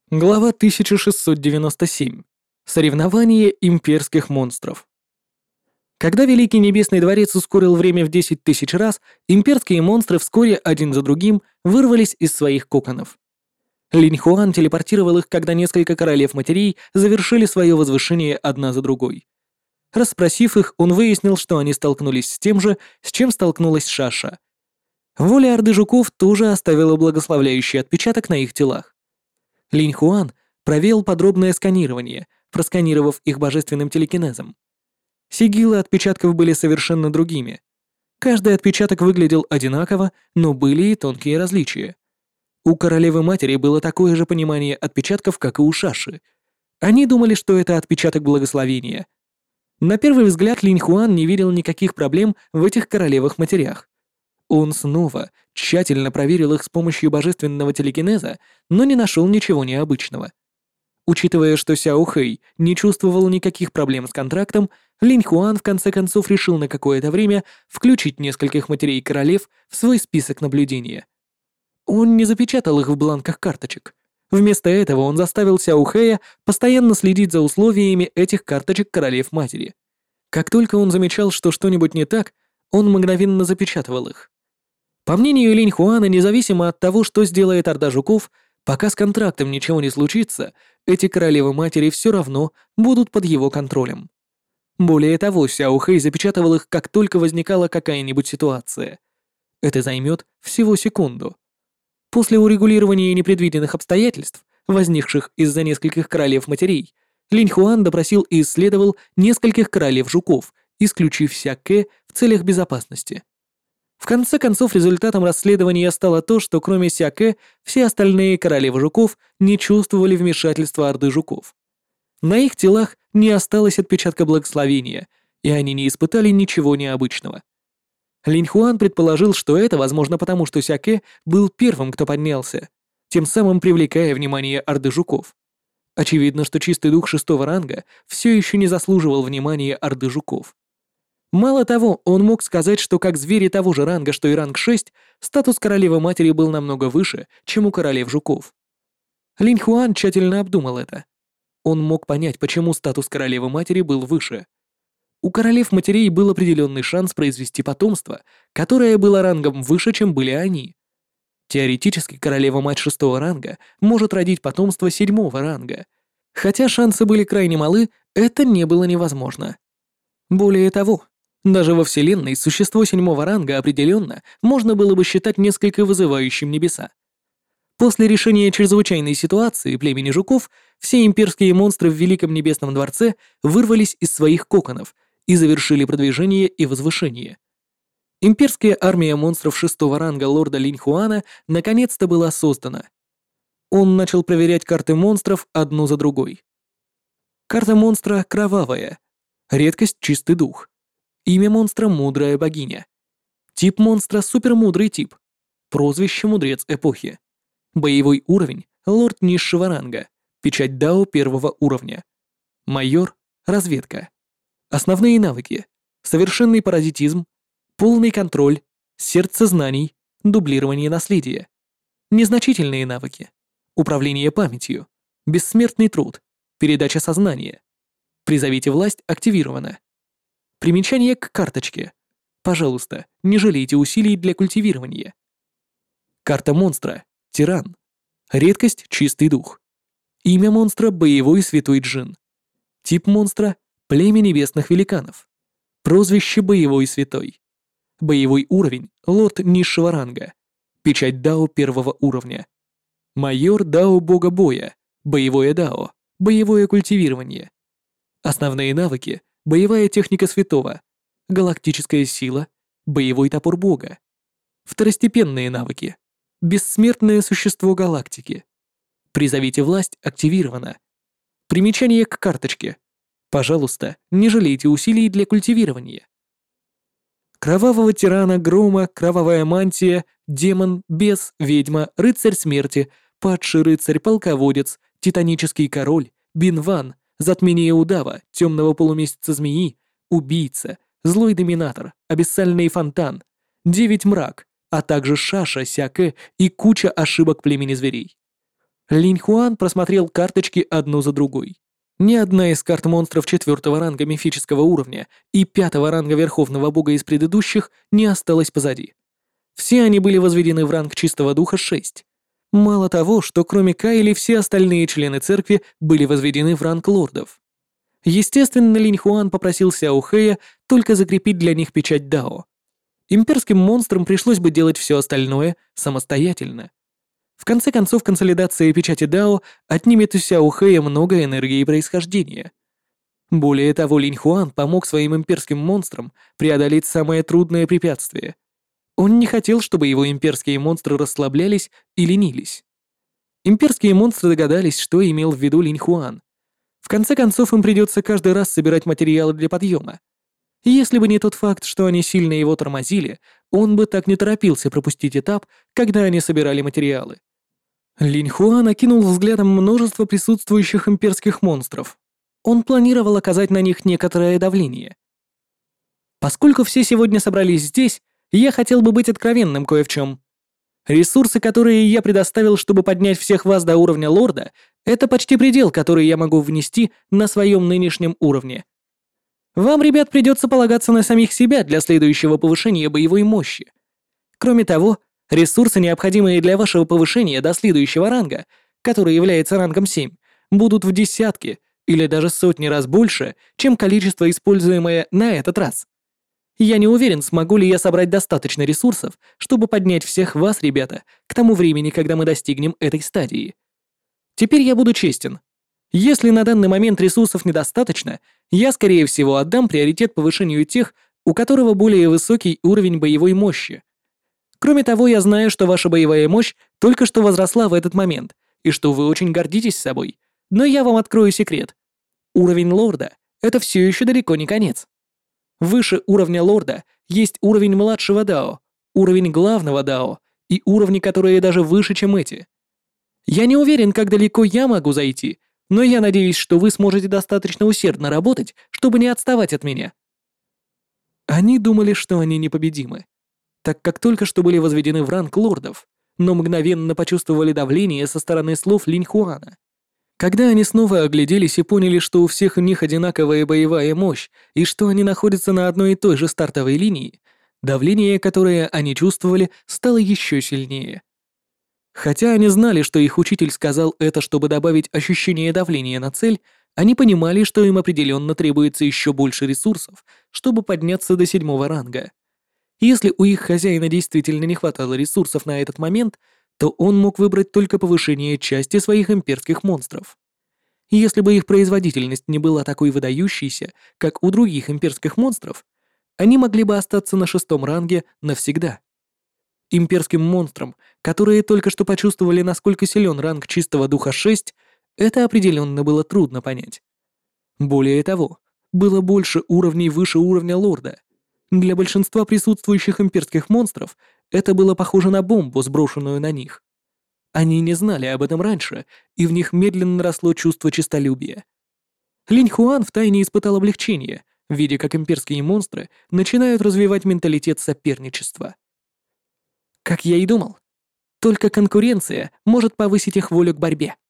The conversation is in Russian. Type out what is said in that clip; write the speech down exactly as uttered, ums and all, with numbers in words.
Глава тысяча шестьсот девяносто семь. Соревнование имперских монстров. Когда Великий Небесный Дворец ускорил время в десять тысяч раз, имперские монстры вскоре один за другим вырвались из своих коконов. Линь Хуан телепортировал их, когда несколько королев-матерей завершили свое возвышение одна за другой. Расспросив их, он выяснил, что они столкнулись с тем же, с чем столкнулась Шаша. Воля Орды Жуков тоже оставила благословляющий отпечаток на их телах. Линь Хуан провел подробное сканирование, просканировав их божественным телекинезом. Сигилы отпечатков были совершенно другими. Каждый отпечаток выглядел одинаково, но были и тонкие различия. У королевы-матери было такое же понимание отпечатков, как и у Шаши. Они думали, что это отпечаток благословения. На первый взгляд Линь Хуан не видел никаких проблем в этих королевах-матерях. Он снова тщательно проверил их с помощью божественного телекинеза, но не нашел ничего необычного. Учитывая, что Сяо Хэй не чувствовал никаких проблем с контрактом, Линь Хуан в конце концов решил на какое-то время включить нескольких матерей королев в свой список наблюдения. Он не запечатал их в бланках карточек. Вместо этого он заставил Сяо Хэя постоянно следить за условиями этих карточек королев-матери. Как только он замечал, что что-нибудь не так, он мгновенно запечатывал их. По мнению Линь Хуана, независимо от того, что сделает Орда Жуков, пока с контрактом ничего не случится, эти королевы-матери все равно будут под его контролем. Более того, Сяо Хэй запечатывал их, как только возникала какая-нибудь ситуация. Это займет всего секунду. После урегулирования непредвиденных обстоятельств, возникших из-за нескольких королев-матерей, Линь Хуан допросил и исследовал нескольких королев-жуков, исключив Ся Кэ в целях безопасности. В конце концов, результатом расследования стало то, что кроме Ся Кэ, все остальные королевы жуков не чувствовали вмешательства Орды Жуков. На их телах не осталось отпечатка благословения, и они не испытали ничего необычного. Линь Хуан предположил, что это возможно потому, что Ся Кэ был первым, кто поднялся, тем самым привлекая внимание Орды Жуков. Очевидно, что чистый дух шестого ранга все еще не заслуживал внимания Орды Жуков. Мало того, он мог сказать, что как звери того же ранга, что и ранг шесть, статус королевы-матери был намного выше, чем у королев-жуков. Линь Хуан тщательно обдумал это. Он мог понять, почему статус королевы-матери был выше. У королев-матерей был определенный шанс произвести потомство, которое было рангом выше, чем были они. Теоретически, королева-мать шестого ранга может родить потомство седьмого ранга. Хотя шансы были крайне малы, это не было невозможно. Более того, даже во Вселенной существо седьмого ранга определенно можно было бы считать несколько вызывающим небеса. После решения чрезвычайной ситуации племени жуков все имперские монстры в Великом Небесном Дворце вырвались из своих коконов и завершили продвижение и возвышение. Имперская армия монстров шестого ранга лорда Линь Хуана наконец-то была создана. Он начал проверять карты монстров одну за другой. Карта монстра кровавая. Редкость чистый дух. Имя монстра мудрая богиня. Тип монстра супермудрый тип. Прозвище мудрец эпохи. Боевой уровень лорд низшего ранга. Печать Дао первого уровня. Майор разведка. Основные навыки: совершенный паразитизм, полный контроль, сердце знаний, дублирование наследия. Незначительные навыки: управление памятью, бессмертный труд, передача сознания. Призовите власть активировано. Примечание к карточке. Пожалуйста, не жалейте усилий для культивирования. Карта монстра. Тиран. Редкость чистый дух. Имя монстра боевой святой джин. Тип монстра племя небесных великанов. Прозвище боевой святой. Боевой уровень лорд низшего ранга. Печать Дао первого уровня. Майор Дао бога боя. Боевое Дао. Боевое культивирование. Основные навыки: боевая техника святого, галактическая сила, боевой топор бога. Второстепенные навыки: бессмертное существо галактики. Призовите власть активировано. Примечание к карточке. Пожалуйста, не жалейте усилий для культивирования. Кровавого тирана, грома, кровавая мантия, демон, бес, ведьма, рыцарь смерти, падший рыцарь, полководец, титанический король, Бинван, затмение удава, темного полумесяца змеи, убийца, злой доминатор, абиссальный фонтан, девять мрак, а также Шаша, Ся Кэ и куча ошибок племени зверей. Линь Хуан просмотрел карточки одну за другой. Ни одна из карт монстров четвертого ранга мифического уровня и пятого ранга Верховного Бога из предыдущих не осталась позади. Все они были возведены в ранг Чистого Духа шесть. Мало того, что кроме Кайли все остальные члены церкви были возведены в ранг лордов. Естественно, Линь Хуан попросил Сяо Хэя только закрепить для них печать Дао. Имперским монстрам пришлось бы делать все остальное самостоятельно. В конце концов, консолидация печати Дао отнимет у Сяо Хэя много энергии происхождения. Более того, Линь Хуан помог своим имперским монстрам преодолеть самое трудное препятствие. Он не хотел, чтобы его имперские монстры расслаблялись и ленились. Имперские монстры догадались, что имел в виду Линь Хуан. В конце концов, им придется каждый раз собирать материалы для подъема. Если бы не тот факт, что они сильно его тормозили, он бы так не торопился пропустить этап, когда они собирали материалы. Линь Хуан окинул взглядом множество присутствующих имперских монстров. Он планировал оказать на них некоторое давление. Поскольку все сегодня собрались здесь, я хотел бы быть откровенным кое в чем. Ресурсы, которые я предоставил, чтобы поднять всех вас до уровня лорда, это почти предел, который я могу внести на своем нынешнем уровне. Вам, ребят, придется полагаться на самих себя для следующего повышения боевой мощи. Кроме того, ресурсы, необходимые для вашего повышения до следующего ранга, который является рангом семь, будут в десятки или даже сотни раз больше, чем количество, используемое на этот раз. Я не уверен, смогу ли я собрать достаточно ресурсов, чтобы поднять всех вас, ребята, к тому времени, когда мы достигнем этой стадии. Теперь я буду честен. Если на данный момент ресурсов недостаточно, я, скорее всего, отдам приоритет повышению тех, у которого более высокий уровень боевой мощи. Кроме того, я знаю, что ваша боевая мощь только что возросла в этот момент, и что вы очень гордитесь собой. Но я вам открою секрет. Уровень лорда — это все еще далеко не конец. Выше уровня лорда есть уровень младшего дао, уровень главного дао и уровни, которые даже выше, чем эти. Я не уверен, как далеко я могу зайти, но я надеюсь, что вы сможете достаточно усердно работать, чтобы не отставать от меня. Они думали, что они непобедимы, так как только что были возведены в ранг лордов, но мгновенно почувствовали давление со стороны слов Линь Хуана. Когда они снова огляделись и поняли, что у всех у них одинаковая боевая мощь и что они находятся на одной и той же стартовой линии, давление, которое они чувствовали, стало еще сильнее. Хотя они знали, что их учитель сказал это, чтобы добавить ощущение давления на цель, они понимали, что им определенно требуется еще больше ресурсов, чтобы подняться до седьмого ранга. Если у их хозяина действительно не хватало ресурсов на этот момент, то он мог выбрать только повышение части своих имперских монстров. Если бы их производительность не была такой выдающейся, как у других имперских монстров, они могли бы остаться на шестом ранге навсегда. Имперским монстрам, которые только что почувствовали, насколько силен ранг Чистого Духа шесть, это определенно было трудно понять. Более того, было больше уровней выше уровня лорда. Для большинства присутствующих имперских монстров это было похоже на бомбу, сброшенную на них. Они не знали об этом раньше, и в них медленно росло чувство честолюбия. Линь Хуан втайне испытал облегчение, видя, как имперские монстры начинают развивать менталитет соперничества. Как я и думал, только конкуренция может повысить их волю к борьбе.